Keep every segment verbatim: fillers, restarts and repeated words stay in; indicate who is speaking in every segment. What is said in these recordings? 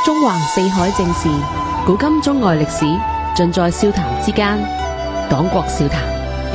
Speaker 1: 中橫四海正事，古今中外歷史，盡在笑談之間。黨國笑談。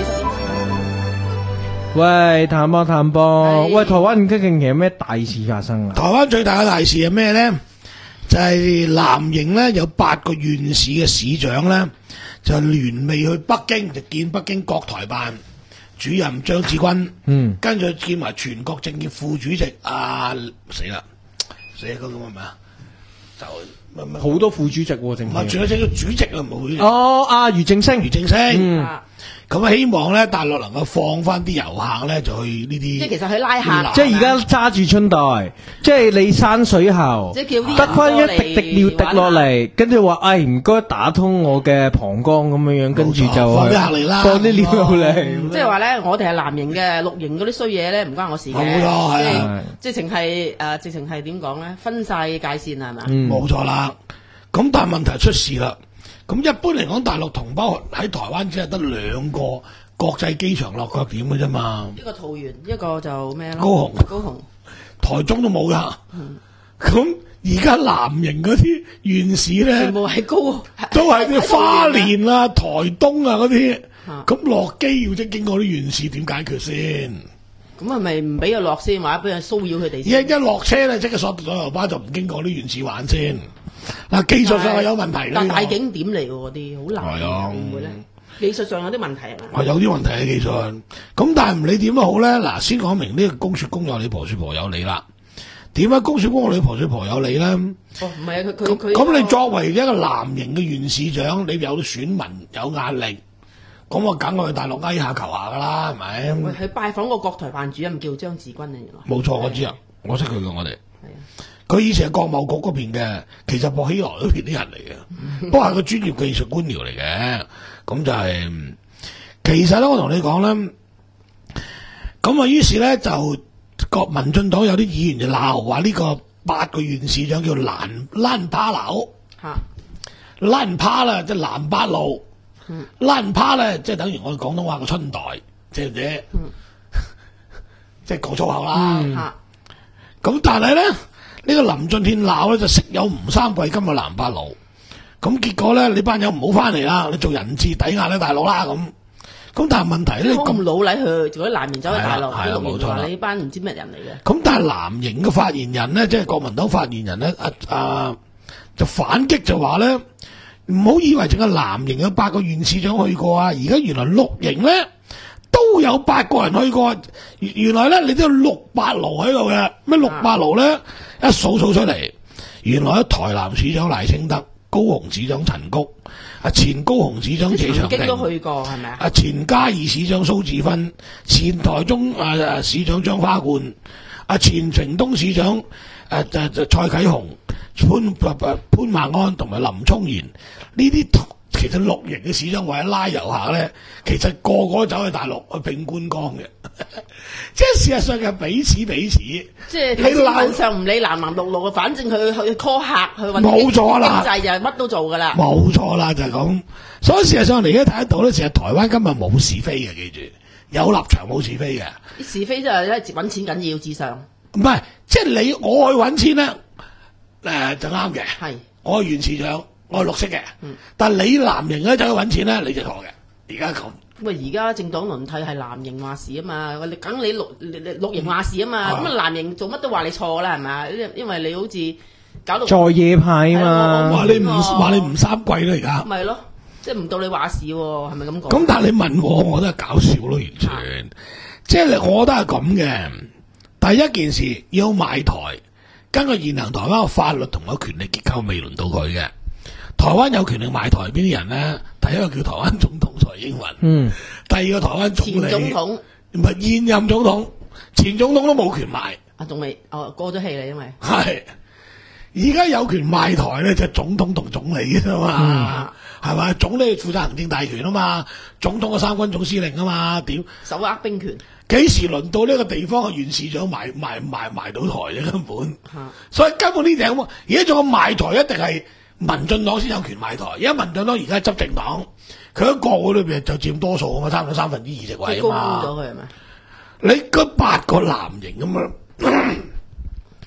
Speaker 2: 喂，譚博譚博，喂，台灣最近有咩大事發生啊？
Speaker 3: 台灣最大嘅大事係咩呢？就係、是、藍營呢有八個縣市嘅市長呢，就聯袂去北京，就見北京國台辦主任張志軍，嗯，跟住見埋全國政協副主席啊，死啦，死嗰個係咪啊？就
Speaker 2: 好多副主席喎，政協。
Speaker 3: 唔係，仲有隻主席啊，冇。
Speaker 2: 哦，阿俞正聲，
Speaker 3: 俞正聲，
Speaker 2: 嗯。
Speaker 3: 咁啊，希望咧大陸能夠放翻啲遊客咧，就去呢啲。
Speaker 4: 即係其實去拉客。
Speaker 2: 即係而家揸住春袋，即係你山水喉，
Speaker 4: 即係叫啲
Speaker 2: 得翻一滴滴尿滴落嚟，跟住話，哎唔該打通我嘅膀胱咁樣樣，跟住就
Speaker 3: 放啲客嚟啦，
Speaker 2: 放啲尿落嚟。
Speaker 4: 即係話咧，我哋係藍營嘅，綠營嗰啲衰嘢咧，唔關我事嘅。
Speaker 3: 冇錯，係啊，
Speaker 4: 即係直情係誒，直情係點講咧？分晒界線係嘛？
Speaker 3: 冇錯啦。咁但係問題出事啦。咁一般嚟講，大陸同胞喺台灣只係得兩個國際機場落腳點嘅啫嘛。
Speaker 4: 一個桃園，一個就咩咯？
Speaker 3: 高雄，
Speaker 4: 高雄，
Speaker 3: 台中都冇噶。咁而家藍營嗰啲縣市咧，
Speaker 4: 全部係高，
Speaker 3: 都係啲花蓮啊、台東啊嗰啲。咁落機要即經過啲縣市，點解決先？
Speaker 4: 咁係咪唔俾佢落先，或者俾佢騷擾佢哋先？
Speaker 3: 一一落車咧，即刻鎖咗遊巴，就唔經過啲縣市玩先。嗱，技術上係有問題嘅。
Speaker 4: 但大景點嚟嘅嗰啲，好難嘅，會唔會咧？技術上有啲問題係嘛？
Speaker 3: 係有啲問題嘅技術。咁但係唔理點都好咧，嗱，先講明呢個公說公有理，婆說婆有理啦。點解公說公有理，婆說婆有理咧？哦，
Speaker 4: 唔係啊，佢佢佢。
Speaker 3: 咁你作為一個藍營嘅縣市長，你有選民有壓力，咁我梗去大陸哀下求下噶啦，係咪？
Speaker 4: 喂，去拜訪個國台辦主任叫張志軍啊，原來。
Speaker 3: 冇錯，我知啊，我識佢嘅，我哋。佢以前係國貿局嗰邊嘅，其實薄熙來嗰邊啲人嚟嘅，不過係個專業技術官僚嚟嘅。咁就係、是，其實咧，我同你講咧，咁啊，於是咧就國民進黨有啲議員就鬧話呢個八個縣市長叫藍爛趴佬，嚇，爛趴啦，即係藍八路，爛趴咧，即係等於我哋廣東話個春袋，知唔知？即係講粗口啦。咁、嗯、但係咧。呢、這個林俊憲鬧咧就食有吳三桂金嘅藍八路，咁結果咧你班友唔好翻嚟啦，你做人質抵押咧大陸啦咁，咁但係問題咧，你咁
Speaker 4: 老禮去做啲藍營走去大陸，
Speaker 3: 係啊冇錯啦，
Speaker 4: 你班唔知咩人嚟嘅。
Speaker 3: 咁但係藍營嘅發言人咧，即係國民黨發言人咧，啊啊就反擊就話咧，唔好以為淨係藍營有八個縣市長去過啊，而家原來綠營咧都有八個人去過，原來咧你都有六八爐喺度嘅，咩六八爐咧？一數數出嚟，原來台南市長賴清德、高雄市長陳菊、啊前高雄市長謝長廷
Speaker 4: 都去過係咪啊？
Speaker 3: 啊前嘉義市長蘇治芬、前台中啊市長張花冠、啊前屏東市長誒誒誒蔡啟雄、潘潘孟安同埋林聰賢呢啲。其實綠營嘅市長為咗拉遊客咧，其實個個都走去大陸去拼觀光嘅，即係事實上係彼此彼此。
Speaker 4: 即係你基本上唔理藍藍綠綠嘅，反正佢去 call 客去揾
Speaker 3: 冇錯啦，
Speaker 4: 經濟就係乜都做噶啦。
Speaker 3: 冇錯啦，就係、是、咁。所以事實上你而家睇得到咧，其實台灣今日冇是非嘅，記住有立場冇是非嘅。
Speaker 4: 是非就係咧揾錢緊要至上。
Speaker 3: 唔係，即係你我去揾錢咧，誒、呃、就啱嘅。係我係縣市長。我係綠色嘅、嗯，但係你藍營咧走去揾錢咧，你就錯嘅。而家咁，
Speaker 4: 喂，而家政黨輪替係藍營話事啊嘛，你梗你綠綠營話事啊嘛，咁啊藍營做乜都話你錯啦，係咪？因為你好似搞到
Speaker 2: 在野派啊嘛，
Speaker 3: 話你唔話你唔三季啦而家。
Speaker 4: 咪咯，即係唔到你話事喎，係咪咁講？
Speaker 3: 咁但係你問我，我都係搞笑咯，完全。啊、即係我覺得係咁嘅。第一件事要賣台，根據現行台灣嘅法律同埋權力結構，未輪到佢嘅。台灣有權力買台邊啲人咧？第一個叫台灣總統蔡英文，嗯，第二個台灣總理，
Speaker 4: 前總統
Speaker 3: 唔係現任總統，前總統都冇權買。
Speaker 4: 啊，仲未哦過咗氣啦，因為
Speaker 3: 係而家有權賣台咧，就係總統同總理啊嘛，係、嗯、咪？總理負責行政大權啊嘛，總統嘅三軍總司令啊嘛，點
Speaker 4: 手握兵權？
Speaker 3: 幾時輪到呢個地方嘅縣市長賣賣賣賣到台嘅根本？啊、所以根本呢啲咁，而家仲有賣台一定係。民進黨先有權買台，而家民進黨而家執政黨，佢喺國會裏邊就佔多數啊嘛，差唔多三分之二席位啊嘛。
Speaker 4: 高咗佢係咪？
Speaker 3: 你嗰八個藍營咁樣，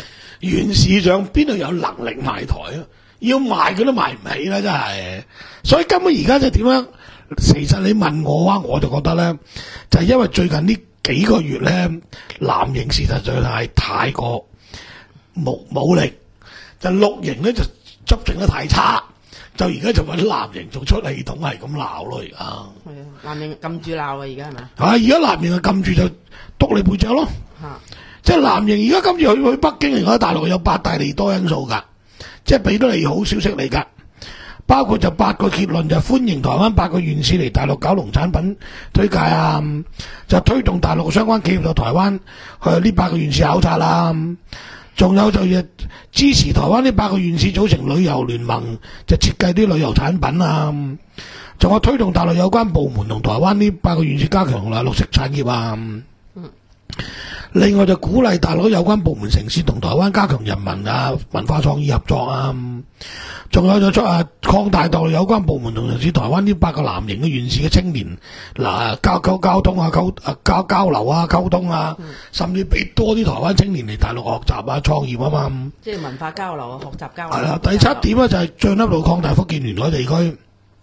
Speaker 3: 袁市長邊度有能力賣台啊？要賣佢都賣唔起啦，真係。所以根本而家就點樣？其實你問我啊，我就覺得咧，就係、是、因為最近呢幾個月咧，藍營事實上係太過冇武力，就綠營咧就執政得太差，就而家就揾藍營做出氣筒係咁鬧咯，而家。
Speaker 4: 係啊，藍營撳住鬧啊，而家係咪？
Speaker 3: 啊，而家藍營就撳住就督你背脊咯。
Speaker 4: 嚇！
Speaker 3: 即係藍營而家今次去去北京，而家大陸有八大利多因素㗎，即係俾到利好消息嚟㗎。包括就八個結論，就歡迎台灣八個縣市嚟大陸搞農產品推介啊，就推動大陸相關企業到台灣去呢八個縣市考察啦。仲有就支持台灣呢八個縣市組成旅遊聯盟，就設計啲旅遊產品啊。仲有推動大陸有關部門同台灣呢八個縣市加強啦綠色產業啊。另外就鼓勵大陸有關部門城市同台灣加強人民啊文化創意合作啊。仲有就出啊擴大大陸有關部門同城市台灣呢八個藍營嘅縣市嘅青年嗱交交交通啊溝啊交交流啊溝通啊，嗯、甚至俾多啲台灣青年嚟大陸學習啊創業啊嘛。即係文化交流啊，學習交流。係啦，第七點咧就係進一步擴大福建沿海地區。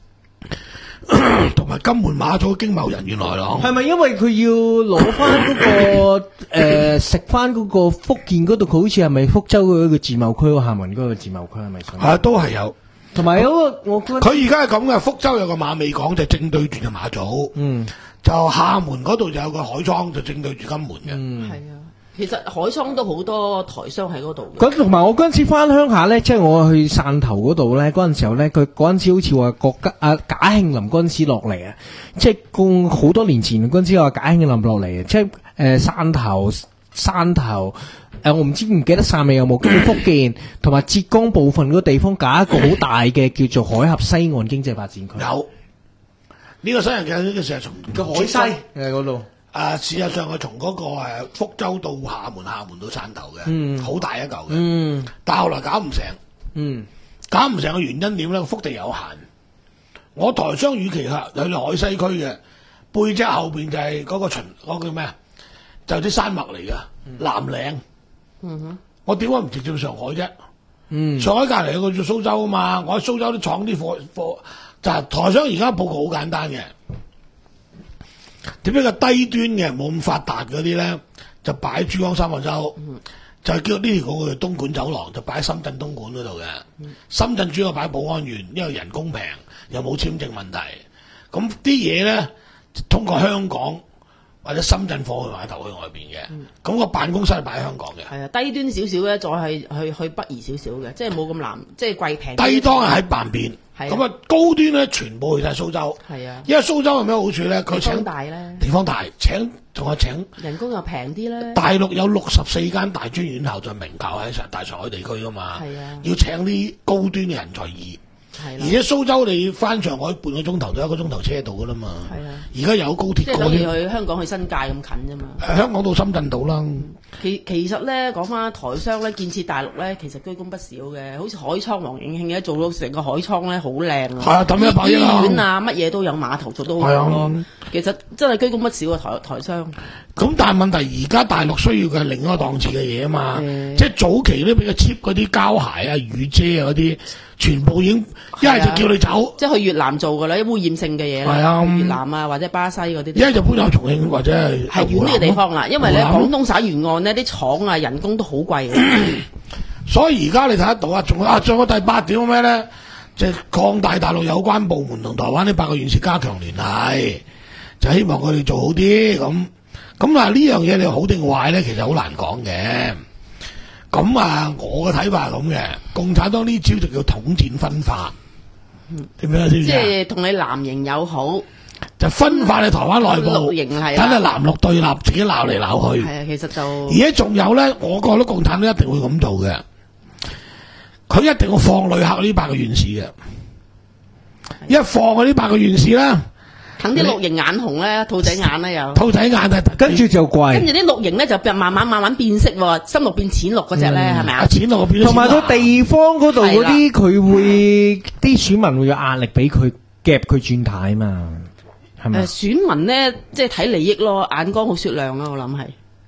Speaker 3: 同埋金門馬祖經貿人員來咯，
Speaker 2: 係咪因為佢要攞翻嗰個誒食翻嗰個福建嗰度？佢好似係咪福州嗰個自貿區，廈門嗰個自貿區係咪？
Speaker 3: 係啊，都係有。同埋有個我覺得佢而家係咁嘅，福州有個馬尾港就正對住就馬祖，嗯，就廈門嗰度就有個海莊就正對住金門嘅，嗯，係啊。其實海倉都好多台商喺嗰度。
Speaker 2: 咁同埋我嗰陣時翻鄉下咧，即係我去汕頭嗰度咧，嗰陣時候咧，佢嗰陣時好似話國家啊賈慶林嗰陣時落嚟啊，即係共好多年前嗰陣時話賈慶林落嚟啊，即係誒汕頭汕頭誒、呃、我唔知唔記得汕尾有冇，跟住福建同埋浙江部分嗰個地方搞一個好大嘅叫做海峽西岸經濟發展區。有呢、這個西岸嘅呢個成日從個海西誒嗰度。啊，事實上佢從嗰個誒福州到廈門，廈門到汕頭嘅，嗯，好大一嚿嘅，嗯，但係後來搞唔成，嗯，搞唔成嘅原因點咧？腹地有限。我台商與其客有條海西區嘅背脊後邊就係嗰個秦嗰、嗰個叫咩啊？就係啲山脈嚟嘅南嶺，嗯哼，我點解唔直接上海啫？嗯，上海隔離有個叫蘇州啊嘛，我喺蘇州啲廠啲貨貨就係台商而家佈局好簡單嘅。點解個低端嘅冇咁發達嗰啲咧，就擺喺珠江三角洲，嗯、就係叫呢條嗰個東莞走廊，就擺喺深圳東莞嗰度嘅。嗯、深圳主要擺寶安縣，因為人工平，又冇簽證問題。咁啲嘢咧，通過香港或者深圳貨去碼頭去外邊嘅。咁、嗯、個辦公室係擺喺香港嘅。係啊，低端少少咧，再係去去北移少少嘅，即係冇咁難，即係貴平。低檔係喺南邊。咁啊，高端咧全部去晒蘇州。係啊，因為蘇州有咩好處咧？佢請地方大咧，地方大，請仲有請人工又平啲咧。大陸有六十四間大專院校在名校喺大上海地區噶嘛。係啊，要請啲高端嘅人才易。係啦，而且蘇州你翻上海半個鐘頭到一個鐘頭車到噶啦嘛。係啊，而家有高鐵。即係等於去香港去新界咁近啫嘛。誒，香港到深圳島啦。嗯其其實咧講翻台商咧建設大陸咧，其實居功不少嘅，好似海倉黃永慶嘅做到成個海倉咧好靚啊！係啊，抌一百億啦！醫院啊，乜嘢都有，碼頭做到好好咯。啊、其實真係居功不少啊，台台商。咁但係問題而家大陸需要嘅係另一個檔次嘅嘢啊嘛，嗯、即係早期咧比較 cheap 嗰啲膠鞋啊、雨遮啊嗰啲，全部已經一係、啊、就叫你走，即係去越南做㗎啦，啲污染性嘅嘢啦，啊、越南啊或者巴西嗰啲。一係就搬咗重慶或者係係遠啲嘅地方啦，因為咧廣東省沿岸呢啲廠啊人工都好貴嘅，所以而家你睇得到啊，仲啊仲有第八點咩咧？即係擴大大陸有關部門同台灣呢八個縣市加強聯繫，就希望佢哋做好啲咁。咁啊呢樣嘢你好定壞咧，其實好難講嘅。咁啊，我嘅睇法係咁嘅，共產黨呢招就叫統戰分化，點樣先？即係同你藍營友好。就分化你台灣內部，綠營係等你藍綠對立，自己鬧嚟鬧去。係啊，其實就而家仲有咧，我覺得共產黨一定會咁做嘅。佢一定會放旅客呢八個縣市嘅，一放嗰呢八個縣市啦，等啲綠營眼紅咧，兔仔眼咧又兔仔眼啊，跟住就貴。跟住啲綠營咧就慢慢慢慢變色喎，深綠變淺綠嗰隻咧係咪啊？淺綠變。同埋個地方嗰度嗰啲，佢會啲選民會有壓力俾佢夾佢轉軚啊嘛。誒、呃，選民咧即係睇利益咯，眼光好雪亮咯，我諗係。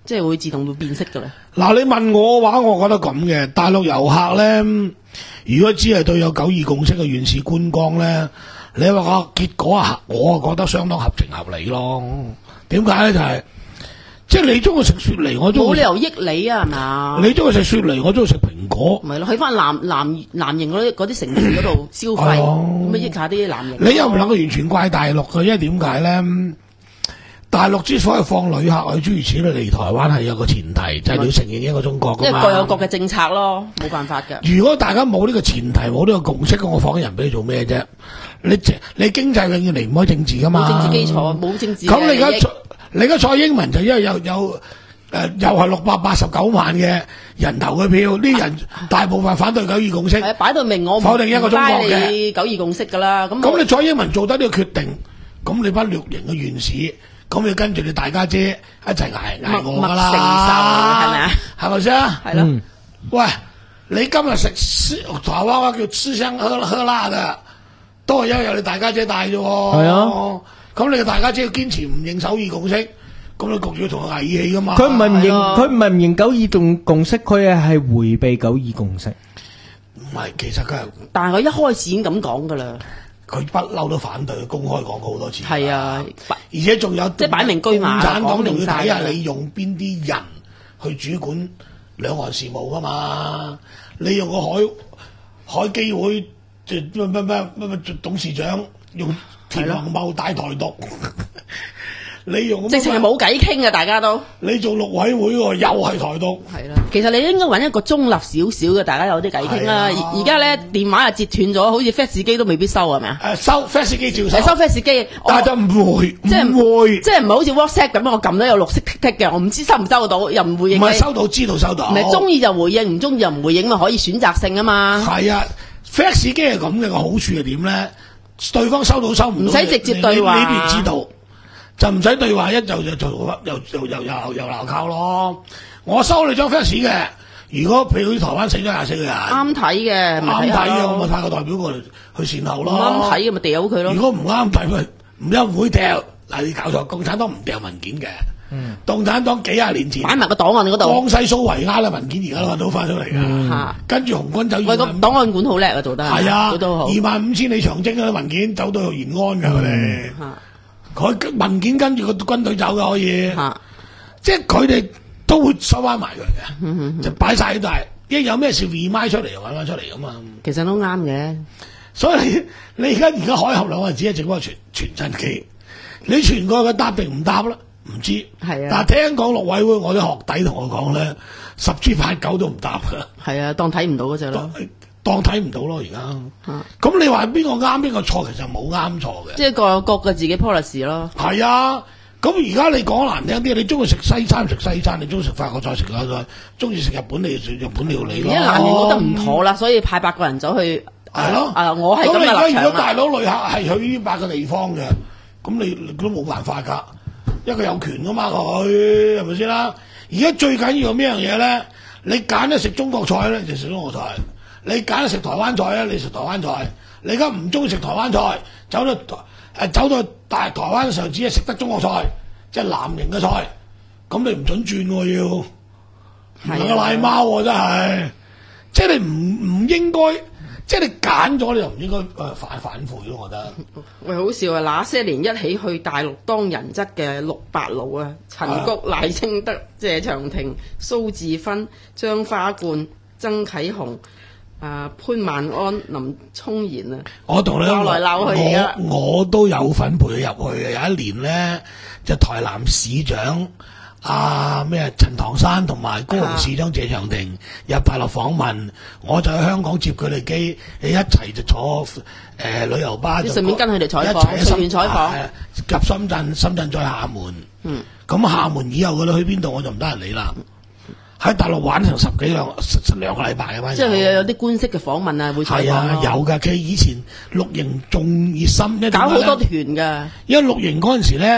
Speaker 4: 即係會自動會變色㗎啦。
Speaker 3: 嗱，你問我嘅話，我覺得咁嘅，大陸遊客咧，如果只係對有九二共識嘅縣市觀光咧，你話個結果啊，我啊覺得相當合情合理咯。點解咧？就係、是、即係你中意食雪梨，我中意
Speaker 4: 冇理由益你啊，係嘛？
Speaker 3: 你中意食雪梨，我中意食蘋果。
Speaker 4: 咪咯，去翻南南南營嗰啲嗰啲城市嗰度消費，咁咪益下啲南營。
Speaker 3: 你又唔能夠完全怪大陸嘅，因為點解咧？大陸之所以放旅客去諸如此類嚟台灣，係有個前提，就係、是、你要承認一個中國㗎嘛。
Speaker 4: 因為各有各嘅政策咯，冇辦法㗎。
Speaker 3: 如果大家冇呢個前提，冇呢個共識，咁我放人俾你做咩啫？你你經濟永遠離唔開政治㗎嘛？
Speaker 4: 冇政治基礎，冇政治。
Speaker 3: 咁你而家你而家蔡英文就因為有有誒、呃、又係六百八十九萬嘅人投嘅票，呢人大部分反對九二共識。
Speaker 4: 係擺到明我
Speaker 3: 否定一個中國嘅
Speaker 4: 九二共識㗎啦。咁
Speaker 3: 咁你蔡英文做得呢個決定，咁你班綠營嘅縣市。咁你跟住你大家姐一齊捱捱我噶啦，
Speaker 4: 承受係咪啊？
Speaker 3: 係咪先？
Speaker 4: 係咯。
Speaker 2: 嗯、
Speaker 3: 喂，你今日食吃台灣話叫吃香喝喝辣嘅，都係因為有你大家姐帶啫喎。
Speaker 2: 係啊。
Speaker 3: 咁你大家姐要堅持唔認九二共識，咁你焗住要同佢捱氣噶嘛？
Speaker 2: 佢唔係唔認，佢唔係唔認九二共共識，佢係係迴避九二共識。
Speaker 3: 唔係，其實佢係。
Speaker 4: 但係佢一開始已經咁講噶啦。
Speaker 3: 佢不嬲都反對，公開講過好多次。
Speaker 4: 係啊，
Speaker 3: 而且仲有
Speaker 4: 即係擺明車馬，
Speaker 3: 共產黨仲要睇下
Speaker 4: 講明晒
Speaker 3: 你用邊啲人去主管兩岸事務噶嘛？你用個海海基會即乜乜乜乜乜董事長用田宏茂帶台獨，你用
Speaker 4: 直情係冇偈傾嘅，大家都。
Speaker 3: 你做陸委會喎，又係台獨。
Speaker 4: 係啦，其實你應該揾一個中立少少嘅，大家有啲偈傾啦。而而家咧電話又截斷咗，好似 fax 機都未必收係咪啊？
Speaker 3: 誒收 fax 機照收，
Speaker 4: 收 fax 機，
Speaker 3: 但係就唔會，
Speaker 4: 即係
Speaker 3: 唔會，
Speaker 4: 即係唔係好似 WhatsApp 咁，我撳到有綠色剔剔嘅，我唔知收唔收到，又唔回應。
Speaker 3: 唔係收到，知道收到。
Speaker 4: 唔係中意就回應，唔中意就唔回應，咪可以選擇性啊嘛。
Speaker 3: 係啊 ，fax 機係咁嘅，個好處係點咧？對方收到收唔到，
Speaker 4: 唔使直接對話，
Speaker 3: 呢邊知道。就唔使對話，一就就就又又又又又鬧交咯。我收你張 fax 嘅，如果譬如台灣死咗廿四個人，
Speaker 4: 啱睇嘅，
Speaker 3: 啱睇嘅，我咪派個代表過嚟去善後咯。
Speaker 4: 唔啱睇嘅咪掉佢咯。
Speaker 3: 如果唔啱睇，咪唔一唔會掉。嗱，你搞錯，共產黨唔掉文件嘅。嗯，共產黨幾廿年前
Speaker 4: 擺埋個檔案嗰度，
Speaker 3: 江西蘇維埃嘅文件而家都揾到翻出嚟㗎。
Speaker 4: 嗯、
Speaker 3: 跟住紅軍走。
Speaker 4: 喂，個檔案館好叻啊，做得
Speaker 3: 係啊，
Speaker 4: 都好。
Speaker 3: 二萬五千里長征嗰啲文件走到延安㗎，佢哋。
Speaker 4: 嗯
Speaker 3: 佢文件跟住個軍隊走嘅可以，
Speaker 4: 啊、
Speaker 3: 即係佢哋都會收翻埋佢嘅，
Speaker 4: 嗯嗯嗯、
Speaker 3: 就擺晒喺度。一有咩事 remind 出嚟又揾翻出嚟噶嘛。
Speaker 4: 其實都啱嘅。
Speaker 3: 所以你你而家而家海峽兩個字係整翻傳傳真機，你傳過佢答定唔答啦？唔知。係啊。但係聽講陸委會我啲學弟同我講咧，十之八九都唔答㗎。
Speaker 4: 係啊，當睇唔到嗰隻咯。
Speaker 3: 當睇唔到咯，而家。咁、啊、你話邊個啱邊個錯，其實冇啱錯嘅。
Speaker 4: 即係各有各嘅自己 policy 咯。
Speaker 3: 係啊，咁而家你講難聽啲，你中意食西餐食西餐，你中意食法國菜食法國菜，中意食日本你食日本料理咯。
Speaker 4: 而家南營覺得唔妥啦，所以派八個人走去。
Speaker 3: 係咯。
Speaker 4: 啊，我係咁嘅立場啦。
Speaker 3: 咁你如果大佬旅客係去呢八個地方嘅，咁你都冇辦法㗎，一個有權㗎嘛佢係咪先啦？而家最緊要咩樣嘢咧？你揀咗食中國菜咧，就食中國菜。你揀食台灣菜咧，你食台灣菜。你而家唔中意食台灣菜，走到誒走到大台灣嘅時候，只係食得中國菜，即係南營嘅菜。咁你唔準轉喎，要唔能夠賴貓喎，真係。即係你唔唔應該，即係你揀咗，你就唔應該誒反反悔咯。我覺得。
Speaker 4: 喂，好笑啊！那些年一起去大陸當人質嘅六八路啊，陳菊、賴清德、謝長廷、蘇治芬、張花冠、曾啟雄。啊，潘萬安、林聰賢啊，
Speaker 3: 我同你
Speaker 4: 鬧來鬧去而
Speaker 3: 我我都有份陪佢入去嘅。有一年咧，就台南市長啊咩陳唐山同埋高雄市長謝長廷入大陸訪問，我就喺香港接佢哋機，一齊就坐誒、呃、旅遊巴，
Speaker 4: 順便跟佢哋採訪，隨便採訪，
Speaker 3: 入深圳，深圳再廈門。嗯，咁廈門以後佢哋去邊度我就唔得人理啦。喺大陸玩成十幾兩兩個禮拜啊嘛，
Speaker 4: 即係佢有啲官式嘅訪問啊，會採訪。
Speaker 3: 係啊，有㗎。佢以前綠營仲熱心，
Speaker 4: 搞好多團㗎。
Speaker 3: 因為綠營嗰陣時咧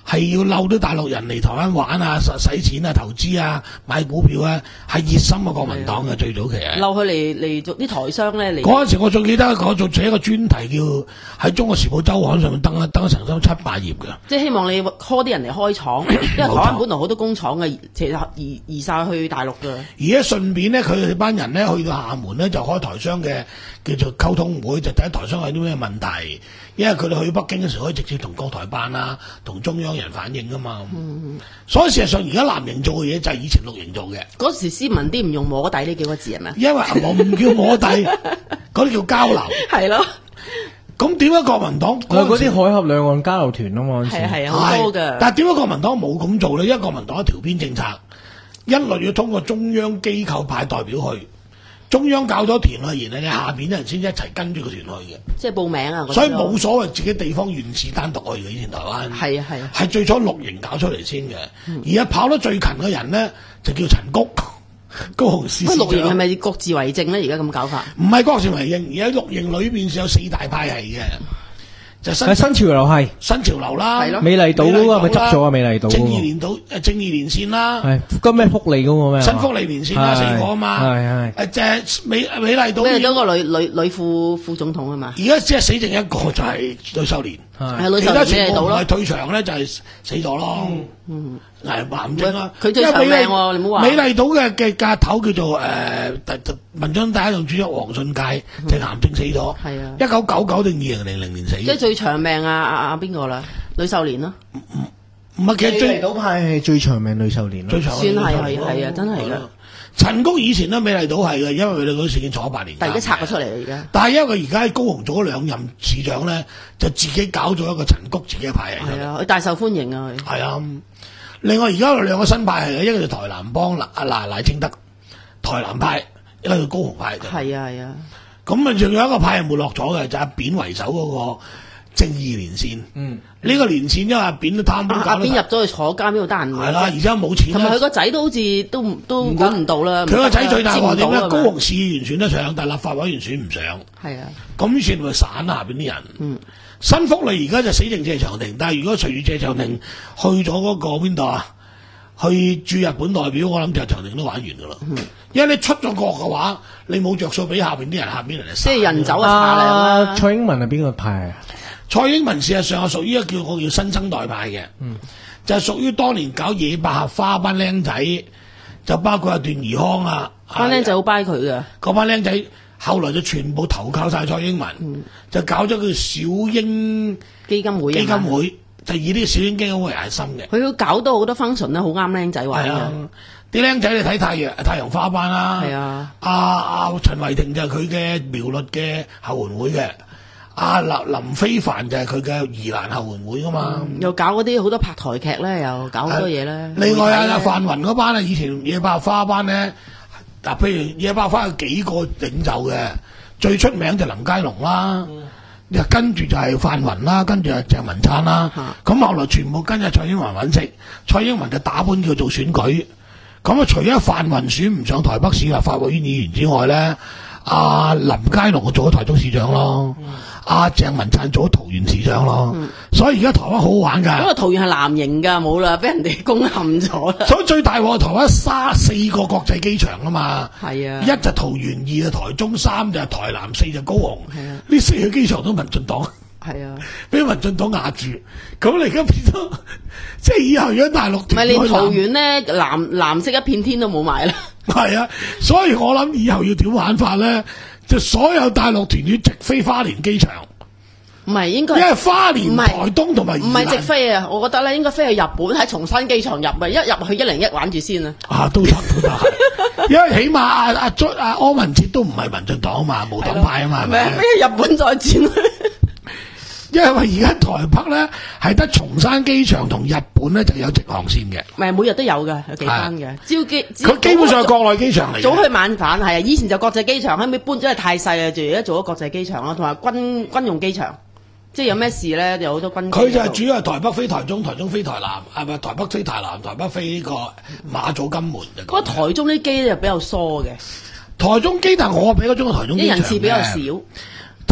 Speaker 3: 係要溜啲大陸人嚟台灣玩啊、使使錢啊、投資啊、買股票啊，係熱心嘅國民黨嘅最早期啊。
Speaker 4: 溜佢嚟嚟做啲台商咧嚟。
Speaker 3: 嗰陣時我仲記得我做寫一個專題叫喺《中國時報週刊》上面登一登成三七八頁嘅。
Speaker 4: 即係希望你 call 啲人嚟開廠，因為台灣本來好多工廠嘅，其實移移曬去大陸㗎。
Speaker 3: 而家順便咧，佢哋班人咧去到廈門咧就開台商嘅叫做溝通會，就睇台商有啲咩問題。因為佢哋去北京嘅時候可以直接同國台辦啊、同中央人反映噶嘛。嗯、所以事實上而家藍營做嘅嘢就係以前綠營做嘅。
Speaker 4: 嗰時斯文啲唔用摸底呢幾個字係咪？
Speaker 3: 因為我唔叫摸底，嗰啲叫交流。係咯。咁點解國民黨
Speaker 2: 嗰啲海峽兩岸交流團啊嘛？
Speaker 4: 係係好多㗎。
Speaker 3: 但係點解國民黨冇咁做咧？因為國民黨一條邊政策，一律要通過中央機構派代表去。中央搞咗團去，然後你下邊啲人先一齊跟住個團去嘅，
Speaker 4: 即係報名啊！
Speaker 3: 所以冇所謂自己地方縣市單獨去嘅，以前台灣
Speaker 4: 係啊係啊，
Speaker 3: 係最初綠營搞出嚟先嘅，
Speaker 4: 嗯、
Speaker 3: 而家跑得最近嘅人咧就叫陳菊，高雄市市長。
Speaker 4: 綠營係咪各自為政咧？而家咁搞法？
Speaker 3: 唔係各自為政，而喺綠營裏邊是有四大派系嘅。就新
Speaker 2: 新潮流係
Speaker 3: 新潮流啦，係咯，
Speaker 2: 美麗島嗰個咪執咗啊！美麗島
Speaker 3: 正義連島誒正義連線啦，
Speaker 2: 係個咩福利嗰個咩？
Speaker 3: 新福利連線啦，四個啊嘛，係係誒即係美美麗島。
Speaker 4: 美麗島個女女女副副總統啊嘛，
Speaker 3: 而家只係死剩一個就係呂秀蓮，
Speaker 4: 係呂秀蓮全部唔係
Speaker 3: 退場咧就係死咗咯，嗯，係癌症啦。
Speaker 4: 佢最長命喎，你唔好話。
Speaker 3: 美麗島嘅嘅架頭叫做誒民進黨第一任主席黃信介，就癌症死咗，係啊，一九九九定二零零零年死。
Speaker 4: 即係最長命啊啊啊邊個啦？呂秀蓮咯，
Speaker 3: 唔唔係其實最
Speaker 2: 美麗島派係最長命呂秀蓮，
Speaker 3: 最長
Speaker 4: 算係係係啊，真係噶。
Speaker 3: 陳菊以前都美麗島係嘅，因為佢哋嗰事件坐咗八年。
Speaker 4: 但係而家拆咗出嚟啦，而家。
Speaker 3: 但係因為佢而家喺高雄做咗兩任市長咧，就自己搞咗一個陳菊自己嘅派系。
Speaker 4: 係啊，佢大受歡迎啊佢。
Speaker 3: 係啊，另外而家有兩個新派系嘅，一個就台南幫阿賴賴清德，台南派，一個叫高雄派嘅。
Speaker 4: 係啊係啊。
Speaker 3: 咁啊，仲有一個派係沒落咗嘅，就阿扁為首嗰個正義連線。嗯，呢個連線因為阿扁都貪污，
Speaker 4: 阿扁入咗去坐監，邊度得閒？
Speaker 3: 係啦，而家冇錢。
Speaker 4: 同埋佢個仔都好似都都管唔到啦。
Speaker 3: 佢個仔最大鑊點咧？高雄市議員選得上，但係立法委員選唔上。係啊。咁於是咪散下邊啲人。嗯。新福利而家就死剩謝長廷，但係如果隨住謝長廷去咗嗰個邊度啊？去駐日本代表，我諗謝長廷都玩完噶啦。嗯、因為你出咗國嘅話，你冇着數俾下邊啲人，下邊人嚟。
Speaker 4: 即係人走啊！啊
Speaker 2: 蔡英文係邊個派啊？
Speaker 3: 蔡英文事實上係屬於一個叫我叫新生代派嘅，嗯、就係屬於當年搞野百合花班僆仔，就包括阿段宜康啊，
Speaker 4: 班僆仔好 buy 佢嘅。
Speaker 3: 嗰班僆仔後來就全部投靠晒蔡英文，嗯、就搞咗個小英
Speaker 4: 基金會。
Speaker 3: 基金會。就以呢個小英基金會為核心嘅，
Speaker 4: 佢要搞到好多 function 咧，好啱僆仔玩嘅。
Speaker 3: 啲僆仔你睇太陽太陽花班啦，
Speaker 4: 係啊，
Speaker 3: 阿阿陳慧婷就係佢嘅苗栗嘅後援會嘅，阿林林非凡就係佢嘅宜蘭後援會噶嘛、嗯，
Speaker 4: 又搞嗰啲好多拍台劇咧，又搞好多嘢咧。
Speaker 3: 另外啊，范雲嗰班啊，以前野百合花班咧，嗱，譬如野百合花有幾個領袖嘅，最出名就林佳龍啦。嗯跟住就係范雲啦，跟住係鄭文燦啦，咁、嗯、後來全部跟住蔡英文揾食，蔡英文就打本叫做選舉，咁啊除咗范雲選唔上台北市立法委員議員之外咧，阿、啊、林佳龍就做咗台中市長咯，阿鄭、嗯啊、文燦做咗桃園市長咯，嗯、所以而家台灣好好玩㗎。因為
Speaker 4: 桃園係藍營㗎，冇啦，俾人哋攻陷咗啦。
Speaker 3: 所以最大鑊台灣三四個國際機場啊嘛，
Speaker 4: 係啊，
Speaker 3: 一就桃園，二就台中，三就台南，四就高雄。係啊，呢四個機場都民進黨。係啊，俾民進黨壓住。咁你而家變咗，即係以後如果大陸唔
Speaker 4: 係你桃園咧，藍藍色一片天都冇埋啦。
Speaker 3: 係啊，所以我諗以後要點玩法咧，就所有大陸團要直飛花蓮機場。
Speaker 4: 唔係應該，
Speaker 3: 因為花蓮、台東同埋
Speaker 4: 唔係直飛啊！我覺得咧應該飛去日本，喺松山機場入啊！一入去一零一玩住先啊！
Speaker 3: 啊，都得都得，因為起碼阿阿阿柯文哲都唔係民進黨啊嘛，無黨派啊嘛，係咪？
Speaker 4: 飛去日本再轉。
Speaker 3: 因為而家台北咧係得松山機場同日本咧就有直航線嘅，
Speaker 4: 唔係每日都有嘅，有幾班嘅。朝機
Speaker 3: 佢基本上係國內機場嚟嘅，
Speaker 4: 早去晚返係啊！以前就國際機場，後尾搬咗係太細啊，就而家做咗國際機場咯，同埋軍軍用機場。即係有咩事咧？有好多軍。
Speaker 3: 佢就係主要係台北飛台中，台中飛台南，係咪台北飛台南，台北飛呢個馬祖金門就。
Speaker 4: 不過台中啲機咧就比較疏嘅。
Speaker 3: 台中機，但我比較中意台中機場嘅。
Speaker 4: 啲人次比較少。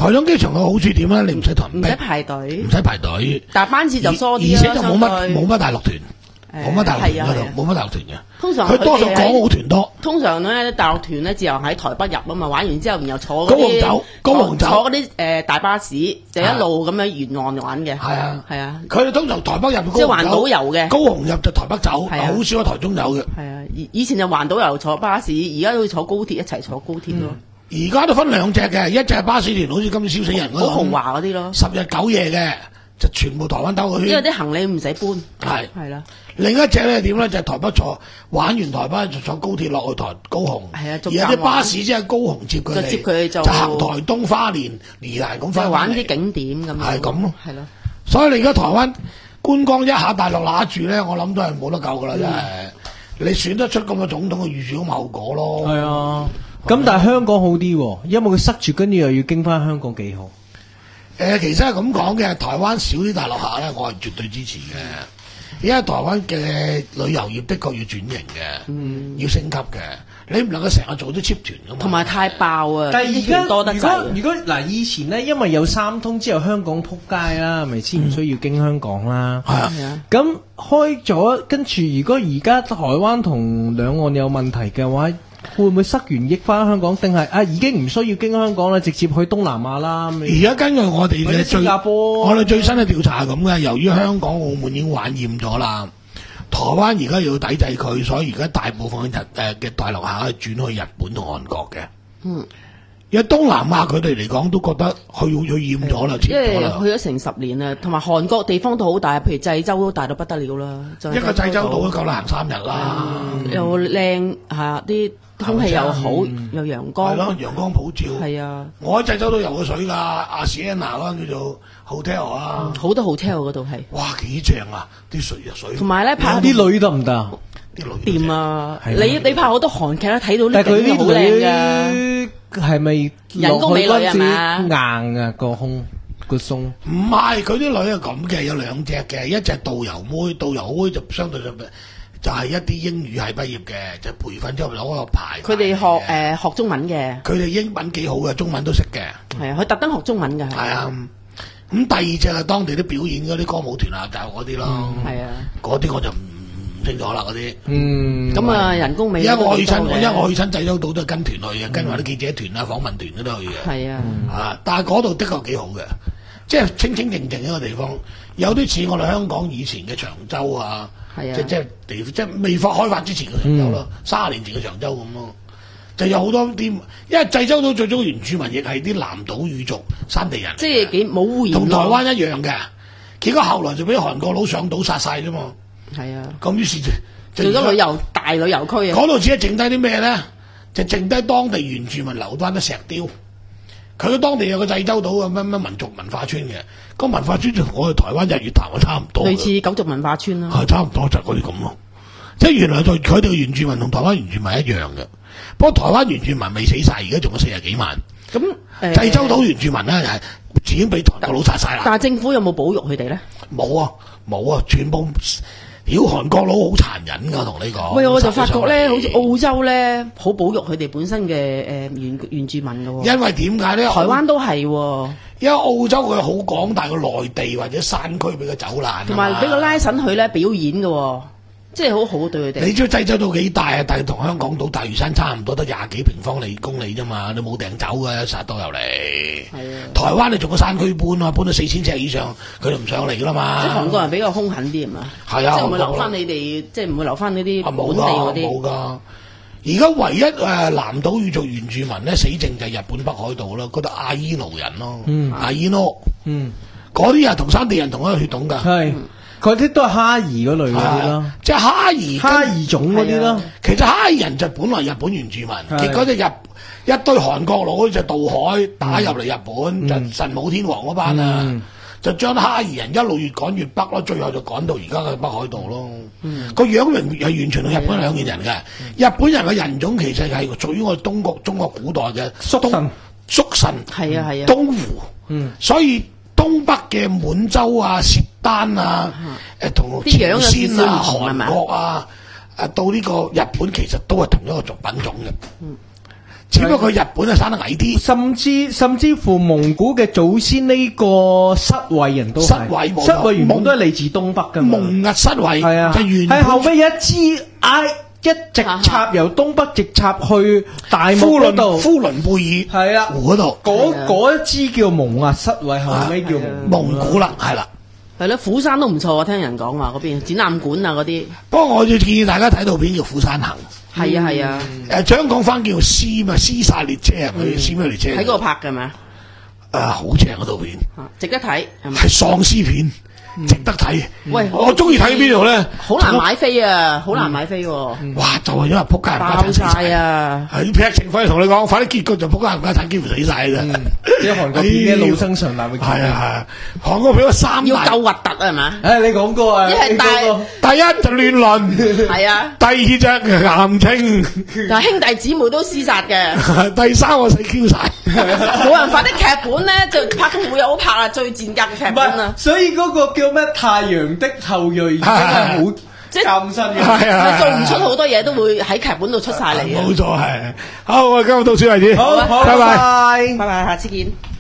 Speaker 3: 台中機場嘅好處點咧？你唔使同人逼，
Speaker 4: 唔使排隊
Speaker 3: 唔，使排隊，
Speaker 4: 但班次就疏
Speaker 3: 而
Speaker 4: 啲啦，
Speaker 3: 且就冇乜
Speaker 4: 相對
Speaker 3: 冇乜大陸團，
Speaker 4: 誒
Speaker 3: 冇乜大陸團嗰
Speaker 4: 係啊係啊
Speaker 3: 度，冇乜大陸團嘅。
Speaker 4: 通常
Speaker 3: 佢多數
Speaker 4: 哋喺
Speaker 3: 港澳團多。
Speaker 4: 通常咧，大陸團咧自由喺台北入啊嘛，玩完之後然後坐嗰啲
Speaker 3: 高雄走高雄走
Speaker 4: 坐嗰啲誒大巴士，就一路咁樣沿岸玩嘅。
Speaker 3: 係啊
Speaker 4: 係啊，
Speaker 3: 佢哋通常台北入
Speaker 4: 即係環島遊嘅
Speaker 3: 高雄入就台北走，
Speaker 4: 係啊
Speaker 3: 好少喺台中走嘅。
Speaker 4: 係啊，以以前就環島遊坐巴士，而家都會坐高鐵一齊坐高鐵咯，
Speaker 3: 而家都分兩隻嘅，一隻係巴士團，好似今次燒死人嗰
Speaker 4: 好豪
Speaker 3: 種，
Speaker 4: 華嗰啲咯。
Speaker 3: 十日九夜嘅，就全部台灣兜個圈。
Speaker 4: 因為啲行李唔使搬，
Speaker 3: 係
Speaker 4: 係啦，
Speaker 3: 另一隻咧點咧？就係台北坐玩完台北就坐高鐵落去台高雄。
Speaker 4: 係啊
Speaker 3: 而有啲
Speaker 4: 逐站玩
Speaker 3: 巴士即係高雄接佢哋，
Speaker 4: 就接佢哋就
Speaker 3: 行台東花蓮、宜蘭咁
Speaker 4: 就
Speaker 3: 翻
Speaker 4: 玩啲景點咁樣。
Speaker 3: 係咁咯
Speaker 4: 係咯。
Speaker 3: 所以你而家台灣觀光一下大陸揦住咧，我諗都係冇得救噶啦，真係。你選得出咁嘅總統，嘅預住咁後果咯。
Speaker 2: 係啊，咁但係香港好啲喎，因為佢塞住，跟住又要經翻香港幾好。
Speaker 3: 誒、其實係咁講嘅，台灣少啲大陸客咧，我係絕對支持嘅。因為台灣嘅旅遊業的確要轉型嘅，
Speaker 4: 嗯
Speaker 3: 要升級嘅。你唔能夠成日做啲 cheap 團噶嘛。
Speaker 4: 同埋太爆啊！
Speaker 2: 但係而
Speaker 4: 啲團
Speaker 2: 家
Speaker 4: 多得滯啊。
Speaker 2: 如果如果嗱，以前咧，因為有三通之後，香港撲街啦，咪先唔需要經香港啦。
Speaker 3: 係啊，
Speaker 4: 係啊，
Speaker 2: 咁開咗，跟住如果而家台灣同兩岸有問題嘅話，會唔會塞完益翻香港？定係啊已經唔需要經香港啦，直接去東南亞啦？
Speaker 3: 而家根據我哋
Speaker 2: 或者
Speaker 3: 嘅最
Speaker 2: 新加坡
Speaker 3: 我哋最新嘅調查係咁嘅，由於香港、澳門已經玩厭咗啦，台灣而家要抵制佢，所以而家大部分嘅日誒嘅大陸客係轉去日本同韓國嘅。
Speaker 4: 嗯，
Speaker 3: 因為東南亞佢哋嚟講都覺得去去厭咗啦，
Speaker 4: 因為
Speaker 3: 厭咗啦。
Speaker 4: 去咗成十年啦，同埋韓國地方都好大，譬如濟州都大到不得了啦。
Speaker 3: 一個濟州島都夠啦行三日啦，
Speaker 4: 又靚嚇，啲空氣又好，又陽
Speaker 3: 係
Speaker 4: 光，
Speaker 3: 咯，陽光普照。
Speaker 4: 係啊，
Speaker 3: 我喺濟州都游過水㗎，阿 Sienna 嗰間叫做 hotel 啊，
Speaker 4: 好多 hotel 嗰度係，
Speaker 3: 哇幾正啊！啲水啊水，
Speaker 4: 同埋咧拍
Speaker 2: 啲女得唔得？
Speaker 3: 啲女
Speaker 4: 掂啊！
Speaker 2: 係啊
Speaker 4: 你你拍好多韓劇咧，睇到
Speaker 2: 但係佢
Speaker 4: 啲景好靚㗎。
Speaker 2: 啲女係咪
Speaker 4: 人工美女係嘛
Speaker 2: 硬啊個胸個鬆？
Speaker 3: 唔係佢啲女係咁嘅，有兩隻嘅，一隻導遊妹，導遊妹就相對上就係一啲英語系畢業嘅，就培訓之後攞個牌。
Speaker 4: 佢哋學誒學中文嘅，
Speaker 3: 佢哋英文幾好嘅，中文都識嘅。
Speaker 4: 係啊，佢特登學中文㗎，
Speaker 3: 係啊，咁第二隻係當地啲表演嗰啲歌舞團啊，就嗰啲咯。
Speaker 4: 係啊。
Speaker 3: 嗰啲我就唔唔清楚啦，嗰啲。
Speaker 2: 嗯，
Speaker 4: 咁啊，人工美女
Speaker 3: 因為我去親，
Speaker 4: 都幾多嘅
Speaker 3: 因為我去親濟州島都係跟團去嘅，跟埋啲記者團啊、訪問團都去嘅。
Speaker 4: 係啊，
Speaker 3: 啊！但係嗰度的確幾好嘅，即係清清靜靜一個地方，有啲似我哋香港以前嘅長洲啊，
Speaker 4: 係啊
Speaker 3: 即即係地即係未發開發之前嘅長洲咯，三十、年前嘅長洲咁咯，就有好多啲，因為濟州島最早原住民亦係啲南島語族山地人嚟嘅，
Speaker 4: 即係幾冇污染
Speaker 3: 同台
Speaker 4: 咯。
Speaker 3: 灣一樣嘅，結果後來就俾韓國佬上島殺晒啫嘛，
Speaker 4: 係啊，
Speaker 3: 咁於是就
Speaker 4: 做咗旅遊大旅遊區啊。
Speaker 3: 嗰度只係剩低啲咩咧？就剩低當地原住民留翻啲石雕。佢當地有個濟州島嘅乜乜民族文化村嘅，個文化村就同我哋台灣日月潭係差唔多嘅，
Speaker 4: 類似九族文化村啦。
Speaker 3: 係差唔多就係嗰啲咁咯。即係原來佢佢哋嘅原住民同台灣原住民一樣嘅，不過台灣原住民未死晒，而家仲有四十幾萬。
Speaker 4: 咁誒，
Speaker 3: 濟州島原住民咧係已經俾韓國佬殺晒啦。
Speaker 4: 但係政府有冇保育佢哋咧？
Speaker 3: 冇啊冇啊，全部屌韓國佬好殘忍㗎，同你講。
Speaker 4: 喂，我就發覺咧，好似
Speaker 3: 殺咗上嚟
Speaker 4: 澳洲咧，好保育佢哋本身嘅誒原原住民嘅喎。
Speaker 3: 因為點解咧？
Speaker 4: 台灣都係喎，
Speaker 3: 因為澳洲佢好廣大嘅內地或者山區俾佢走難，
Speaker 4: 同埋俾個拉神佢咧表演嘅喎，即係好好對佢哋。
Speaker 3: 你知濟州島幾大啊？但係同香港島大嶼山差唔多，得廿幾平方里公里啫嘛，你冇掟走嘅，殺到入嚟。
Speaker 4: 係啊，
Speaker 3: 台灣你做個山區搬啊，搬到四千尺以上，佢就唔上嚟噶啦
Speaker 4: 即係韓
Speaker 3: 嘛。
Speaker 4: 國人比較兇狠啲係嘛？
Speaker 3: 係啊
Speaker 4: 即係唔會
Speaker 3: 韓國
Speaker 4: 留翻你哋，即係唔會留翻呢啲
Speaker 3: 啊
Speaker 4: 本地
Speaker 3: 冇噶冇
Speaker 4: 嗰啲。
Speaker 3: 噶。而家唯一誒、呃、南島語族原住民咧死剩就係日本北海道咯，嗰度阿伊奴人咯，
Speaker 2: 嗯
Speaker 3: 阿伊諾，
Speaker 2: 嗯，
Speaker 3: 嗰啲人同山地人同一個血統㗎。
Speaker 2: 係嗰啲都係哈兒嗰類嗰啲咯，
Speaker 3: 即係哈兒
Speaker 2: 哈兒種嗰啲咯。
Speaker 3: 其實哈兒人就本來日本原住民，結果就入一堆韓國佬就渡海打入嚟日本，就神武天皇嗰班啊，就將哈兒人一路越趕越北咯，最後就趕到而家嘅北海道咯。個樣係係完全同日本兩件人嘅。日本人嘅人種其實係屬於我哋東國中國古代嘅
Speaker 2: 宿神，
Speaker 3: 宿神
Speaker 4: 係啊係啊，
Speaker 3: 東湖，
Speaker 2: 嗯，
Speaker 3: 所以東北嘅滿洲啊、薛丹啊、誒同
Speaker 4: 啲樣有
Speaker 3: 朝鮮啊、
Speaker 4: 少少唔同係嘛
Speaker 3: 韓國啊，誒到呢個日本其實都係同一個族品種嘅。 只不過日本係生得矮啲。
Speaker 2: 甚至甚至乎蒙古嘅祖先呢個失衛人都係
Speaker 3: 失衛冇錯
Speaker 2: 失衛原本都係嚟自東北噶嘛。
Speaker 3: 蒙壓失衛
Speaker 2: 係啊，
Speaker 3: 就原本
Speaker 2: 係後尾有一支挨一直插由東北直插去大漠
Speaker 3: 呼倫
Speaker 2: 嗰度，
Speaker 3: 呼倫貝爾
Speaker 2: 係啊，
Speaker 3: 湖嗰度，
Speaker 2: 嗰嗰一支叫蒙壓失衛，後尾叫蒙
Speaker 3: 蒙古啦，係啦。
Speaker 4: 係咯，虎山都唔錯啊！聽人講話嗰邊展覽館啊嗰啲。
Speaker 3: 不過我要建議大家睇套片叫《虎山行》。
Speaker 4: 係啊係啊，
Speaker 3: 誒香港翻叫屍嘛，屍殺列車啊，佢屍咩列車？
Speaker 4: 喺嗰度拍嘅嘛。
Speaker 3: 誒好正嗰套片，
Speaker 4: 值得睇係咪？
Speaker 3: 係喪屍片，值得睇。
Speaker 4: 喂，
Speaker 3: 我中意睇邊度咧？
Speaker 4: 好難買飛啊！好難買飛喎。
Speaker 3: 哇！就係因為撲街人家
Speaker 4: 爆晒啊！
Speaker 3: 係劈情快同你講，快啲結局就撲街人家睇幾乎死晒啦。
Speaker 2: 啲韓國片嘅老生常談嘅。
Speaker 3: 係啊係，韓國片三
Speaker 4: 要
Speaker 3: 大
Speaker 4: 夠核突啊係嘛？
Speaker 2: 誒你講過啊，
Speaker 4: 一係大
Speaker 3: 第一就亂倫，
Speaker 4: 係啊，
Speaker 3: 第二就癌症，
Speaker 4: 但係兄弟姊妹都廝殺嘅。
Speaker 3: 第三個死 Q 晒。
Speaker 4: 冇辦法，啲劇本咧就拍到會有好拍啊，最賤格嘅劇
Speaker 2: 唔
Speaker 4: 本啊！
Speaker 2: 係，所以嗰個叫咩太陽的後裔已經係好
Speaker 4: 即係
Speaker 2: 鑑身嘅。
Speaker 3: 係啊，
Speaker 4: 做唔出好多嘢都會喺劇本度出晒嚟嘅。
Speaker 3: 冇錯係。好，我哋今日到此為止。
Speaker 2: 好，好，
Speaker 3: 拜拜。
Speaker 2: 拜。
Speaker 4: 拜拜，下次見。